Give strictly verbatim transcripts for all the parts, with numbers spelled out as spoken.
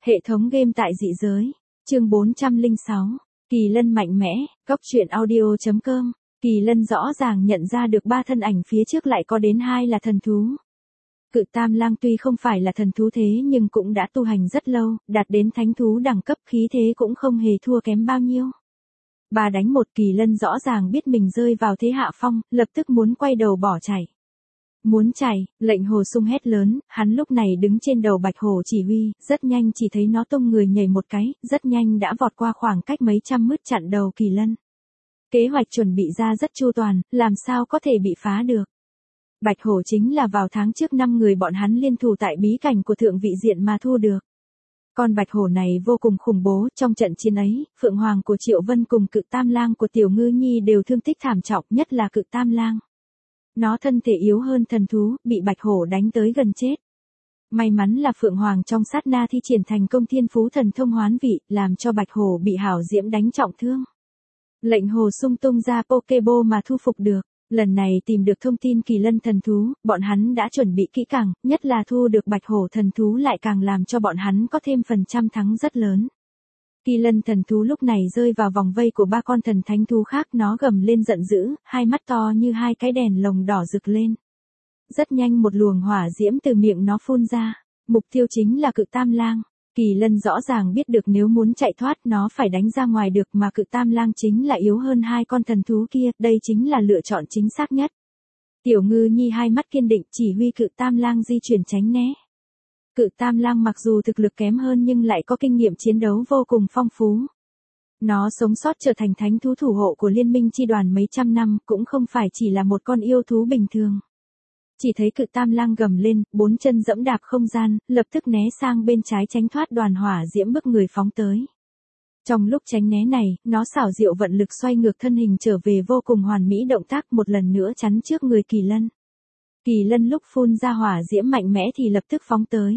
Hệ thống game tại dị giới. Chương bốn trăm lẻ sáu. Kỳ Lân mạnh mẽ, Góc truyện audio chấm com. Kỳ Lân rõ ràng nhận ra được ba thân ảnh phía trước lại có đến hai là thần thú. Cự Tam Lang tuy không phải là thần thú thế nhưng cũng đã tu hành rất lâu, đạt đến thánh thú đẳng cấp, khí thế cũng không hề thua kém bao nhiêu. Ba đánh một, Kỳ Lân rõ ràng biết mình rơi vào thế hạ phong, lập tức muốn quay đầu bỏ chạy. Muốn chạy, lệnh hồ sung hét lớn, hắn lúc này đứng trên đầu bạch hổ chỉ huy, rất nhanh chỉ thấy nó tung người nhảy một cái, rất nhanh đã vọt qua khoảng cách mấy trăm mét chặn đầu Kỳ Lân. Kế hoạch chuẩn bị ra rất chu toàn, làm sao có thể bị phá được. Bạch hổ chính là vào tháng trước năm người bọn hắn liên thủ tại bí cảnh của thượng vị diện mà thu được. Con bạch hổ này vô cùng khủng bố, trong trận chiến ấy, Phượng Hoàng của Triệu Vân cùng Cự Tam Lang của Tiểu Ngư Nhi đều thương tích thảm trọng, nhất là Cự Tam Lang. Nó thân thể yếu hơn thần thú, bị bạch hổ đánh tới gần chết. May mắn là Phượng Hoàng trong sát na thi triển thành công thiên phú thần thông hoán vị, làm cho bạch hổ bị hảo diễm đánh trọng thương. Lệnh hồ sung tung ra Pokeball mà thu phục được. Lần này tìm được thông tin Kỳ Lân thần thú, bọn hắn đã chuẩn bị kỹ càng, nhất là thu được bạch hổ thần thú lại càng làm cho bọn hắn có thêm phần trăm thắng rất lớn. Kỳ Lân thần thú lúc này rơi vào vòng vây của ba con thần thánh thú khác, nó gầm lên giận dữ, hai mắt to như hai cái đèn lồng đỏ rực lên. Rất nhanh một luồng hỏa diễm từ miệng nó phun ra, mục tiêu chính là Cự Tam Lang. Kỳ Lân rõ ràng biết được nếu muốn chạy thoát nó phải đánh ra ngoài được, mà Cự Tam Lang chính là yếu hơn hai con thần thú kia, đây chính là lựa chọn chính xác nhất. Tiểu Ngư Nhi hai mắt kiên định chỉ huy Cự Tam Lang di chuyển tránh né. Cự Tam Lang mặc dù thực lực kém hơn nhưng lại có kinh nghiệm chiến đấu vô cùng phong phú. Nó sống sót trở thành thánh thú thủ hộ của liên minh chi đoàn mấy trăm năm, cũng không phải chỉ là một con yêu thú bình thường. Chỉ thấy Cự Tam Lang gầm lên, bốn chân dẫm đạp không gian, lập tức né sang bên trái tránh thoát đoàn hỏa diễm bức người phóng tới. Trong lúc tránh né này, nó xảo diệu vận lực xoay ngược thân hình trở về vô cùng hoàn mỹ, động tác một lần nữa chắn trước người Kỳ Lân. Kỳ Lân lúc phun ra hỏa diễm mạnh mẽ thì lập tức phóng tới.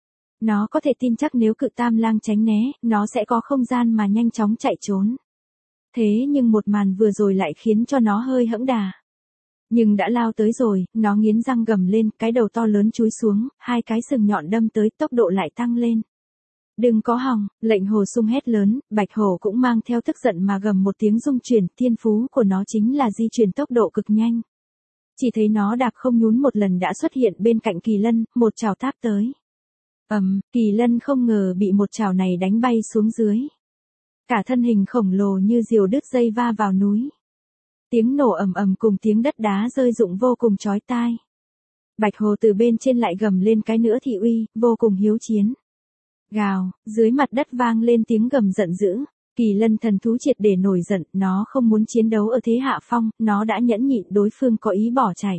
Nó có thể tin chắc nếu Cự Tam Lang tránh né, nó sẽ có không gian mà nhanh chóng chạy trốn. Thế nhưng một màn vừa rồi lại khiến cho nó hơi hẫng đà. Nhưng đã lao tới rồi, nó nghiến răng gầm lên, cái đầu to lớn chúi xuống, hai cái sừng nhọn đâm tới, tốc độ lại tăng lên. Đừng có hòng, lệnh hồ sung hét lớn, bạch hổ cũng mang theo tức giận mà gầm một tiếng rung chuyển, thiên phú của nó chính là di chuyển tốc độ cực nhanh. Chỉ thấy nó đạp không nhún một lần đã xuất hiện bên cạnh Kỳ Lân, một trảo táp tới. Ầm, um, Kỳ Lân không ngờ bị một trảo này đánh bay xuống dưới. Cả thân hình khổng lồ như diều đứt dây va vào núi. Tiếng nổ ầm ầm cùng tiếng đất đá rơi rụng vô cùng chói tai. Bạch hổ từ bên trên lại gầm lên cái nữa thị uy, vô cùng hiếu chiến. Gào, dưới mặt đất vang lên tiếng gầm giận dữ. Kỳ Lân thần thú triệt để nổi giận, nó không muốn chiến đấu ở thế hạ phong, nó đã nhẫn nhịn đối phương có ý bỏ chạy.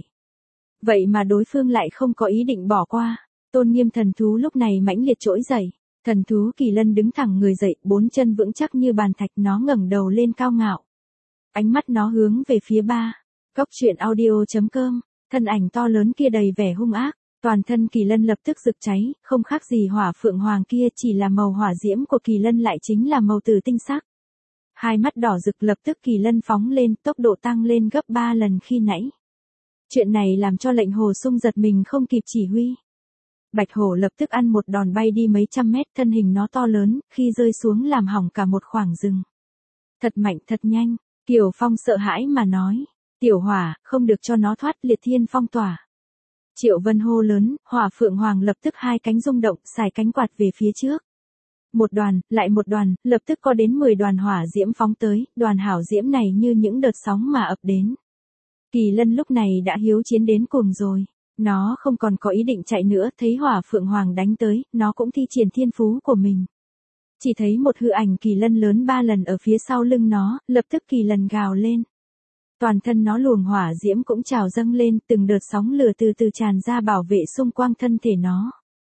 Vậy mà đối phương lại không có ý định bỏ qua. Tôn Nghiêm thần thú lúc này mãnh liệt trỗi dậy. Thần thú Kỳ Lân đứng thẳng người dậy, bốn chân vững chắc như bàn thạch, nó ngẩng đầu lên cao ngạo. Ánh mắt nó hướng về phía ba. Góc truyện audio chấm com, thân ảnh to lớn kia đầy vẻ hung ác, toàn thân Kỳ Lân lập tức rực cháy, không khác gì hỏa phượng hoàng kia, chỉ là màu hỏa diễm của Kỳ Lân lại chính là màu tử tinh sắc. Hai mắt đỏ rực, lập tức Kỳ Lân phóng lên, tốc độ tăng lên gấp ba lần khi nãy. Chuyện này làm cho lệnh hồ sung giật mình không kịp chỉ huy. Bạch hổ lập tức ăn một đòn bay đi mấy trăm mét, thân hình nó to lớn, khi rơi xuống làm hỏng cả một khoảng rừng. Thật mạnh, thật nhanh. Kiều Phong sợ hãi mà nói, tiểu hỏa, không được cho nó thoát, liệt thiên phong tỏa. Triệu Vân hô lớn, hỏa phượng hoàng lập tức hai cánh rung động, xài cánh quạt về phía trước. Một đoàn, lại một đoàn, lập tức có đến mười đoàn hỏa diễm phóng tới, đoàn hảo diễm này như những đợt sóng mà ập đến. Kỳ Lân lúc này đã hiếu chiến đến cùng rồi. Nó không còn có ý định chạy nữa, thấy hỏa phượng hoàng đánh tới, nó cũng thi triển thiên phú của mình. Chỉ thấy một hư ảnh Kỳ Lân lớn ba lần ở phía sau lưng nó, lập tức Kỳ Lân gào lên. Toàn thân nó luồng hỏa diễm cũng trào dâng lên, từng đợt sóng lửa từ từ tràn ra bảo vệ xung quanh thân thể nó.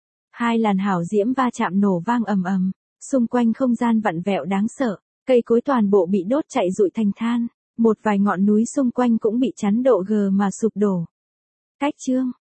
Hai làn hảo diễm va chạm nổ vang ầm ầm, xung quanh không gian vặn vẹo đáng sợ, cây cối toàn bộ bị đốt chạy rụi thành than, một vài ngọn núi xung quanh cũng bị chắn độ gờ mà sụp đổ. Cách chương